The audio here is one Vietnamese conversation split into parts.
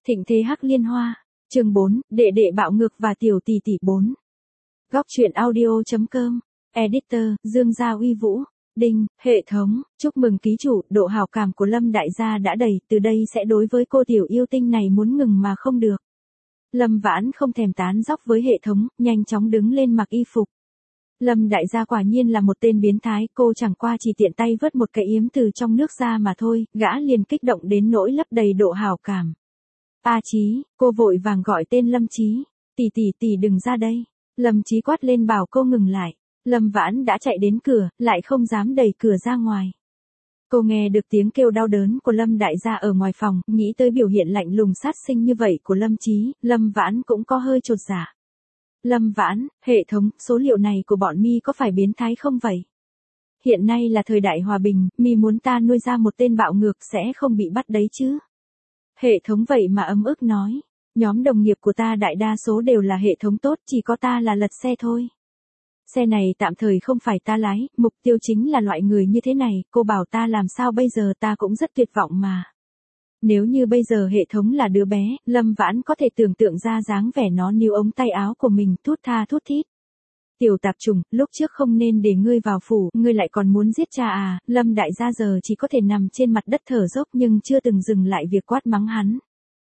Thịnh thế hắc liên hoa. Chương 4, đệ đệ bạo ngược và tiểu tỷ tỷ 4. Góc truyện audio.com. Editor, Dương Gia Uy Vũ. Đinh, hệ thống, chúc mừng ký chủ, độ hảo cảm của Lâm đại gia đã đầy, từ đây sẽ đối với cô tiểu yêu tinh này muốn ngừng mà không được. Lâm Vãn không thèm tán dóc với hệ thống, nhanh chóng đứng lên mặc y phục. Lâm đại gia quả nhiên là một tên biến thái, cô chẳng qua chỉ tiện tay vớt một cái yếm từ trong nước ra mà thôi, gã liền kích động đến nỗi lấp đầy độ hảo cảm. A Chí, cô vội vàng gọi tên Lâm Chí. Tỷ đừng ra đây. Lâm Chí quát lên bảo cô ngừng lại. Lâm Vãn đã chạy đến cửa, lại không dám đẩy cửa ra ngoài. Cô nghe được tiếng kêu đau đớn của Lâm đại gia ở ngoài phòng, nghĩ tới biểu hiện lạnh lùng sát sinh như vậy của Lâm Chí, Lâm Vãn cũng có hơi chột dạ. Lâm Vãn, hệ thống, số liệu này của bọn mi có phải biến thái không vậy? Hiện nay là thời đại hòa bình, mi muốn ta nuôi ra một tên bạo ngược sẽ không bị bắt đấy chứ? Hệ thống vậy mà ấm ức nói. Nhóm đồng nghiệp của ta đại đa số đều là hệ thống tốt, chỉ có ta là lật xe thôi. Xe này tạm thời không phải ta lái, mục tiêu chính là loại người như thế này, cô bảo ta làm sao bây giờ, ta cũng rất tuyệt vọng mà. Nếu như bây giờ hệ thống là đứa bé, Lâm Vãn có thể tưởng tượng ra dáng vẻ nó níu ống tay áo của mình, thút tha thút thít. Tiểu tạp trùng, lúc trước không nên để ngươi vào phủ, ngươi lại còn muốn giết cha à? Lâm đại gia giờ chỉ có thể nằm trên mặt đất thở dốc nhưng chưa từng dừng lại việc quát mắng hắn.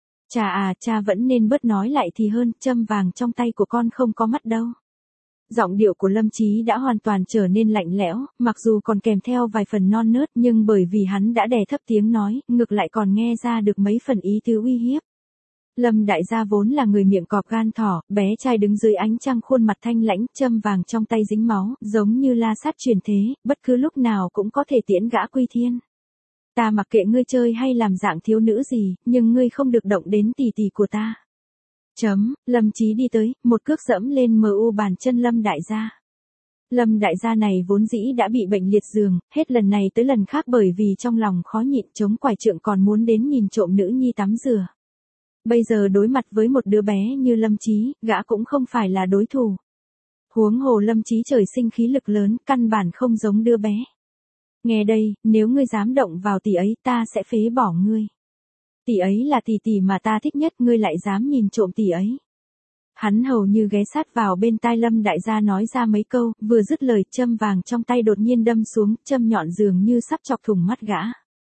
Cha vẫn nên bớt nói lại thì hơn, châm vàng trong tay của con không có mắt đâu. Giọng điệu của Lâm Chí đã hoàn toàn trở nên lạnh lẽo, mặc dù còn kèm theo vài phần non nớt nhưng bởi vì hắn đã đè thấp tiếng nói, ngược lại còn nghe ra được mấy phần ý tứ uy hiếp. Lâm đại gia vốn là người miệng cọp gan thỏ, bé trai đứng dưới ánh trăng khuôn mặt thanh lãnh, châm vàng trong tay dính máu, giống như la sát truyền thế, bất cứ lúc nào cũng có thể tiễn gã quy thiên. Ta mặc kệ ngươi chơi hay làm dạng thiếu nữ gì, nhưng ngươi không được động đến tỷ tỷ của ta. Lâm Chí đi tới, một cước dẫm lên mu bàn chân Lâm đại gia. Lâm đại gia này vốn dĩ đã bị bệnh liệt giường, hết lần này tới lần khác bởi vì trong lòng khó nhịn chống quải trượng còn muốn đến nhìn trộm nữ nhi tắm rửa. Bây giờ đối mặt với một đứa bé như Lâm Chí, gã cũng không phải là đối thủ. Huống hồ Lâm Chí trời sinh khí lực lớn, căn bản không giống đứa bé. Nghe đây, nếu ngươi dám động vào tỷ ấy ta sẽ phế bỏ ngươi. Tỷ ấy là tỷ mà ta thích nhất, ngươi lại dám nhìn trộm tỷ ấy. Hắn hầu như ghé sát vào bên tai Lâm đại gia nói ra mấy câu, vừa dứt lời châm vàng trong tay đột nhiên đâm xuống, châm nhọn dường như sắp chọc thủng mắt gã.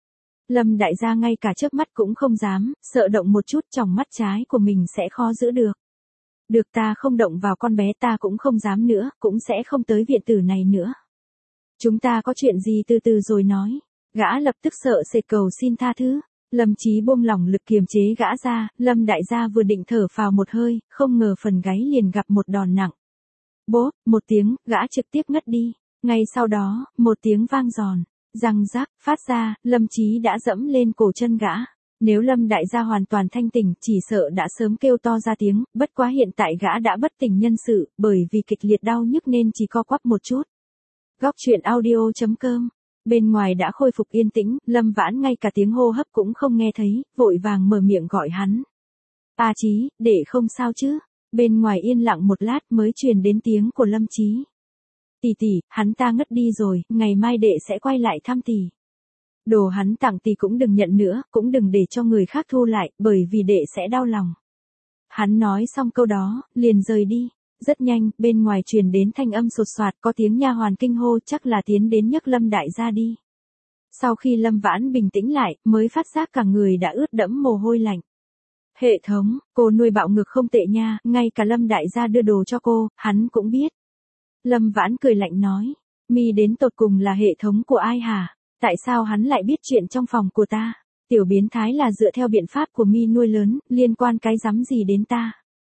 Lâm đại gia ngay cả chớp mắt cũng không dám, sợ động một chút tròng mắt trái của mình sẽ khó giữ được. Được, ta không động vào con bé, ta cũng không dám nữa, cũng sẽ không tới viện tử này nữa. Chúng ta có chuyện gì từ từ rồi nói. Gã lập tức sợ sệt cầu xin tha thứ. Lâm Chí buông lỏng lực kiềm chế gã ra, Lâm đại gia vừa định thở phào một hơi, không ngờ phần gáy liền gặp một đòn nặng. Bốp, một tiếng, gã trực tiếp ngất đi. Ngay sau đó, một tiếng vang giòn, răng rác, phát ra, Lâm Chí đã dẫm lên cổ chân gã. Nếu Lâm đại gia hoàn toàn thanh tỉnh, chỉ sợ đã sớm kêu to ra tiếng, bất quá hiện tại gã đã bất tỉnh nhân sự, bởi vì kịch liệt đau nhức nên chỉ co quắp một chút. Góc truyện audio.com. Bên ngoài đã khôi phục yên tĩnh, Lâm Vãn ngay cả tiếng hô hấp cũng không nghe thấy, vội vàng mở miệng gọi hắn. A Chí, để không sao chứ? Bên ngoài yên lặng một lát mới truyền đến tiếng của Lâm Chí. Tỷ, hắn ta ngất đi rồi, ngày mai đệ sẽ quay lại thăm tỷ. Đồ hắn tặng tỷ cũng đừng nhận nữa, cũng đừng để cho người khác thu lại, bởi vì đệ sẽ đau lòng. Hắn nói xong câu đó, liền rời đi. Rất nhanh, bên ngoài truyền đến thanh âm sột soạt, có tiếng nha hoàn kinh hô, chắc là tiến đến nhấc Lâm đại gia đi. Sau khi Lâm Vãn bình tĩnh lại, mới phát giác cả người đã ướt đẫm mồ hôi lạnh. Hệ thống, cô nuôi bạo ngược không tệ nha, ngay cả Lâm đại gia đưa đồ cho cô, hắn cũng biết. Lâm Vãn cười lạnh nói, mi đến tột cùng là hệ thống của ai hả? Tại sao hắn lại biết chuyện trong phòng của ta? Tiểu biến thái là dựa theo biện pháp của mi nuôi lớn, liên quan cái rắm gì đến ta?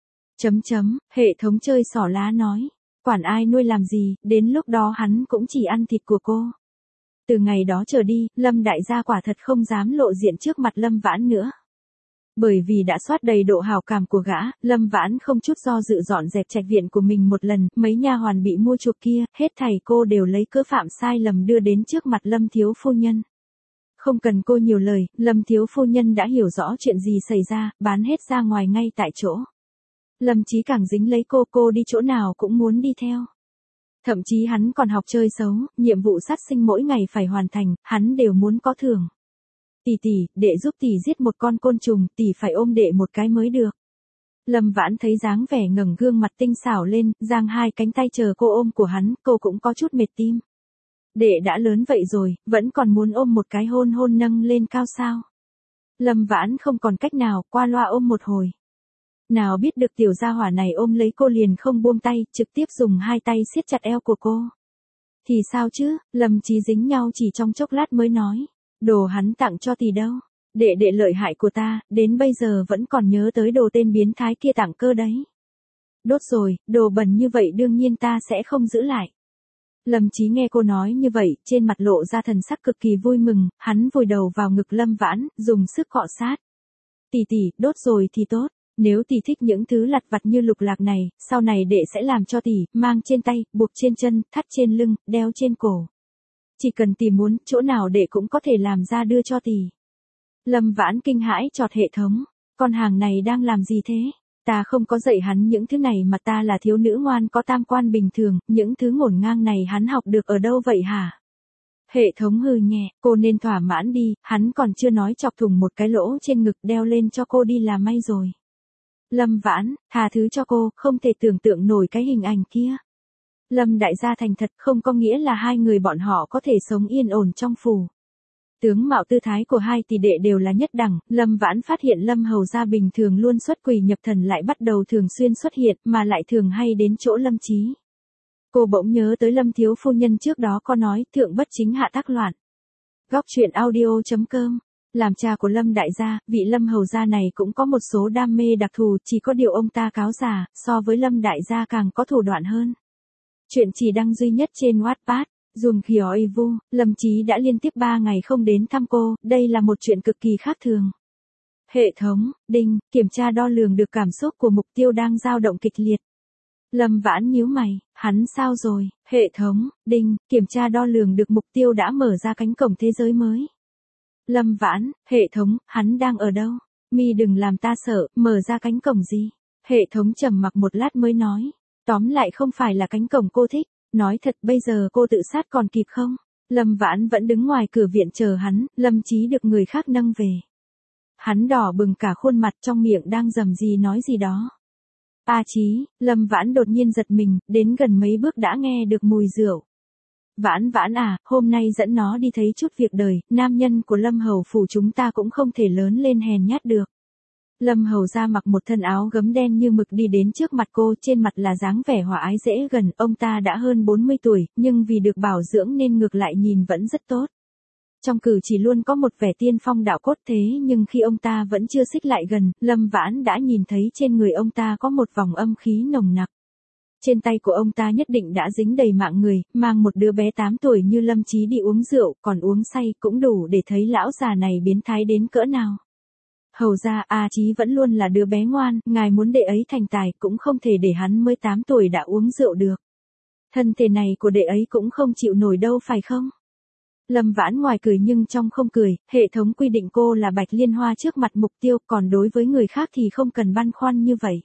Hệ thống chơi xỏ lá nói, quản ai nuôi làm gì, đến lúc đó hắn cũng chỉ ăn thịt của cô. Từ ngày đó trở đi, Lâm đại gia quả thật không dám lộ diện trước mặt Lâm Vãn nữa. Bởi vì đã soát đầy độ hảo cảm của gã, Lâm Vãn không chút do dự dọn dẹp trạch viện của mình một lần, mấy nha hoàn bị mua chuộc kia, hết thảy cô đều lấy cớ phạm sai lầm đưa đến trước mặt Lâm thiếu phu nhân. Không cần cô nhiều lời, Lâm thiếu phu nhân đã hiểu rõ chuyện gì xảy ra, bán hết ra ngoài ngay tại chỗ. Lâm Chí càng dính lấy cô đi chỗ nào cũng muốn đi theo. Thậm chí hắn còn học chơi xấu, nhiệm vụ sát sinh mỗi ngày phải hoàn thành, hắn đều muốn có thưởng. Tỷ, đệ giúp tỷ giết một con côn trùng, tỷ phải ôm đệ một cái mới được. Lâm Vãn thấy dáng vẻ ngẩng gương mặt tinh xảo lên, giang hai cánh tay chờ cô ôm của hắn, cô cũng có chút mệt tim. Đệ đã lớn vậy rồi, vẫn còn muốn ôm một cái hôn hôn nâng lên cao sao. Lâm Vãn không còn cách nào, qua loa ôm một hồi. Nào biết được tiểu gia hỏa này ôm lấy cô liền không buông tay, trực tiếp dùng hai tay siết chặt eo của cô. Thì sao chứ, Lâm Chí dính nhau chỉ trong chốc lát mới nói. Đồ hắn tặng cho tỷ đâu. Đệ lợi hại của ta, đến bây giờ vẫn còn nhớ tới đồ tên biến thái kia tặng cơ đấy. Đốt rồi, đồ bẩn như vậy đương nhiên ta sẽ không giữ lại. Lâm Chí nghe cô nói như vậy, trên mặt lộ ra thần sắc cực kỳ vui mừng, hắn vùi đầu vào ngực Lâm Vãn, dùng sức cọ sát. Tỷ, đốt rồi thì tốt, nếu tỷ thích những thứ lặt vặt như lục lạc này, sau này đệ sẽ làm cho tỷ, mang trên tay, buộc trên chân, thắt trên lưng, đeo trên cổ. Chỉ cần tỷ muốn, chỗ nào đệ cũng có thể làm ra đưa cho tỷ. Lâm Vãn kinh hãi chọt hệ thống, con hàng này đang làm gì thế? Ta không có dạy hắn những thứ này mà ta là thiếu nữ ngoan có tam quan bình thường, những thứ ngổn ngang này hắn học được ở đâu vậy hả? Hệ thống hừ nhẹ, cô nên thỏa mãn đi, hắn còn chưa nói chọc thủng một cái lỗ trên ngực đeo lên cho cô đi là may rồi. Lâm Vãn, tha thứ cho cô, không thể tưởng tượng nổi cái hình ảnh kia. Lâm đại gia thành thật không có nghĩa là hai người bọn họ có thể sống yên ổn trong phủ. Tướng mạo tư thái của hai tỷ đệ đều là nhất đẳng, Lâm Vãn phát hiện Lâm hầu gia bình thường luôn xuất quỷ nhập thần lại bắt đầu thường xuyên xuất hiện mà lại thường hay đến chỗ Lâm Chí. Cô bỗng nhớ tới Lâm thiếu phu nhân trước đó có nói thượng bất chính hạ tác loạn. Góc truyện audio.com. Làm cha của Lâm đại gia, vị Lâm hầu gia này cũng có một số đam mê đặc thù, chỉ có điều ông ta cáo già, so với Lâm đại gia càng có thủ đoạn hơn. Chuyện chỉ đăng duy nhất trên Wattpad. Dùng Khiò Vu, Lâm Chí đã liên tiếp 3 ngày không đến thăm cô, đây là một chuyện cực kỳ khác thường. Hệ thống, đinh, kiểm tra đo lường được cảm xúc của mục tiêu đang dao động kịch liệt. Lâm Vãn nhíu mày, hắn sao rồi? Hệ thống, đinh, kiểm tra đo lường được mục tiêu đã mở ra cánh cổng thế giới mới. Lâm Vãn, hệ thống, hắn đang ở đâu? Mi đừng làm ta sợ, mở ra cánh cổng gì? Hệ thống trầm mặc một lát mới nói. Tóm lại không phải là cánh cổng cô thích. Nói thật bây giờ cô tự sát còn kịp không? Lâm Vãn vẫn đứng ngoài cửa viện chờ hắn, Lâm Chí được người khác nâng về. Hắn đỏ bừng cả khuôn mặt trong miệng đang rầm gì nói gì đó. A Chí, Lâm Vãn đột nhiên giật mình, đến gần mấy bước đã nghe được mùi rượu. Vãn à, hôm nay dẫn nó đi thấy chút việc đời, nam nhân của Lâm hầu phủ chúng ta cũng không thể lớn lên hèn nhát được. Lâm hầu ra mặc một thân áo gấm đen như mực đi đến trước mặt cô, trên mặt là dáng vẻ hòa ái dễ gần, ông ta đã hơn 40 tuổi, nhưng vì được bảo dưỡng nên ngược lại nhìn vẫn rất tốt. Trong cử chỉ luôn có một vẻ tiên phong đạo cốt thế nhưng khi ông ta vẫn chưa xích lại gần, Lâm Vãn đã nhìn thấy trên người ông ta có một vòng âm khí nồng nặc. Trên tay của ông ta nhất định đã dính đầy mạng người, mang một đứa bé 8 tuổi như Lâm Chí đi uống rượu, còn uống say cũng đủ để thấy lão già này biến thái đến cỡ nào. Hầu ra A Chí vẫn luôn là đứa bé ngoan, ngài muốn đệ ấy thành tài cũng không thể để hắn mới 8 tuổi đã uống rượu được. Thân thể này của đệ ấy cũng không chịu nổi đâu phải không? Lâm Vãn ngoài cười nhưng trong không cười, hệ thống quy định cô là bạch liên hoa trước mặt mục tiêu, còn đối với người khác thì không cần băn khoăn như vậy.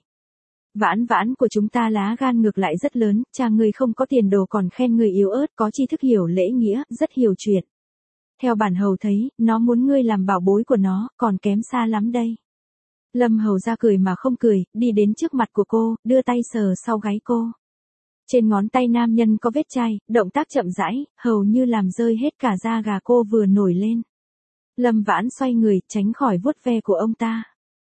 Vãn của chúng ta lá gan ngược lại rất lớn, cha người không có tiền đồ còn khen người yếu ớt, có tri thức hiểu lễ nghĩa, rất hiểu chuyện. Theo bản hầu thấy, nó muốn ngươi làm bảo bối của nó, còn kém xa lắm đây. Lâm hầu ra cười mà không cười, đi đến trước mặt của cô, đưa tay sờ sau gáy cô. Trên ngón tay nam nhân có vết chai, động tác chậm rãi, hầu như làm rơi hết cả da gà cô vừa nổi lên. Lâm Vãn xoay người, tránh khỏi vuốt ve của ông ta.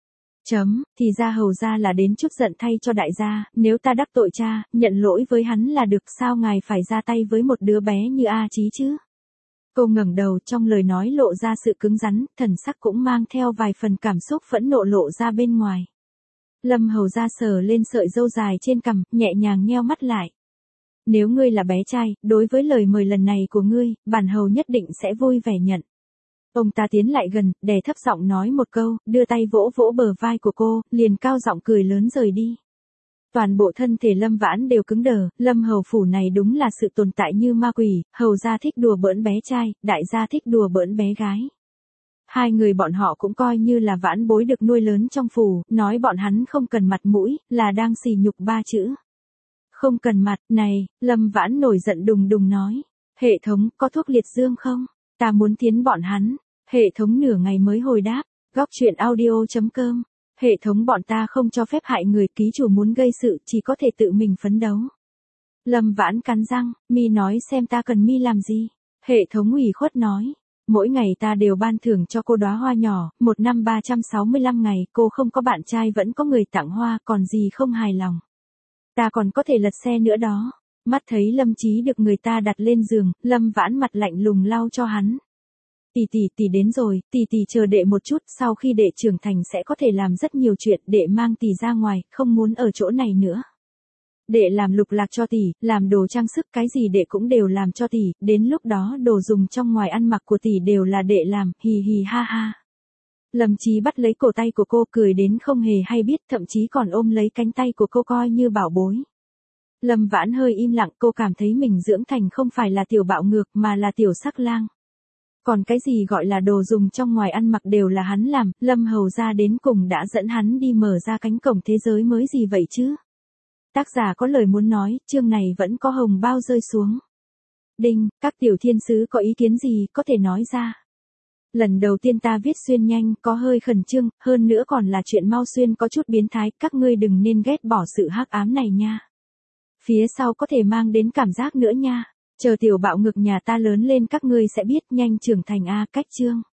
Thì ra hầu ra là đến chút giận thay cho đại gia, nếu ta đắc tội cha, nhận lỗi với hắn là được, sao ngài phải ra tay với một đứa bé như A Chí chứ? Cô ngẩng đầu, trong lời nói lộ ra sự cứng rắn, thần sắc cũng mang theo vài phần cảm xúc phẫn nộ lộ ra bên ngoài. Lâm hầu ra sờ lên sợi râu dài trên cằm, nhẹ nhàng nheo mắt lại. Nếu ngươi là bé trai, đối với lời mời lần này của ngươi, bản hầu nhất định sẽ vui vẻ nhận. Ông ta tiến lại gần, đè thấp giọng nói một câu, đưa tay vỗ vỗ bờ vai của cô, liền cao giọng cười lớn rời đi. Toàn bộ thân thể Lâm Vãn đều cứng đờ, Lâm hầu phủ này đúng là sự tồn tại như ma quỷ, hầu gia thích đùa bỡn bé trai, đại gia thích đùa bỡn bé gái. Hai người bọn họ cũng coi như là vãn bối được nuôi lớn trong phủ, nói bọn hắn không cần mặt mũi, là đang sỉ nhục ba chữ. Không cần mặt, này, Lâm Vãn nổi giận đùng đùng nói. Hệ thống, có thuốc liệt dương không? Ta muốn thiến bọn hắn. Hệ thống nửa ngày mới hồi đáp. Góc truyện audio.com. Hệ thống bọn ta không cho phép hại người, ký chủ muốn gây sự chỉ có thể tự mình phấn đấu. Lâm Vãn cắn răng, mi nói xem ta cần mi làm gì. Hệ thống ủy khuất nói. Mỗi ngày ta đều ban thưởng cho cô đóa hoa nhỏ, một năm 365 ngày, cô không có bạn trai vẫn có người tặng hoa, còn gì không hài lòng. Ta còn có thể lật xe nữa đó. Mắt thấy Lâm Chí được người ta đặt lên giường, Lâm Vãn mặt lạnh lùng lau cho hắn. Tỷ đến rồi, tỷ chờ đệ một chút, sau khi đệ trưởng thành sẽ có thể làm rất nhiều chuyện, đệ mang tỷ ra ngoài, không muốn ở chỗ này nữa. Đệ làm lục lạc cho tỷ, làm đồ trang sức cái gì đệ cũng đều làm cho tỷ, đến lúc đó đồ dùng trong ngoài ăn mặc của tỷ đều là đệ làm, hì hì ha ha. Lâm Chí bắt lấy cổ tay của cô cười đến không hề hay biết, thậm chí còn ôm lấy cánh tay của cô coi như bảo bối. Lâm Vãn hơi im lặng, cô cảm thấy mình dưỡng thành không phải là tiểu bạo ngược mà là tiểu sắc lang. Còn cái gì gọi là đồ dùng trong ngoài ăn mặc đều là hắn làm, Lâm Hầu ra đến cùng đã dẫn hắn đi mở ra cánh cổng thế giới mới gì vậy chứ? Tác giả có lời muốn nói, chương này vẫn có hồng bao rơi xuống. Đinh, các tiểu thiên sứ có ý kiến gì có thể nói ra. Lần đầu tiên ta viết xuyên nhanh, có hơi khẩn trương, hơn nữa còn là chuyện mau xuyên có chút biến thái, các ngươi đừng nên ghét bỏ sự hắc ám này nha. Phía sau có thể mang đến cảm giác nữa nha. Chờ tiểu bạo ngược nhà ta lớn lên các ngươi sẽ biết, nhanh trưởng thành a. Cách chương.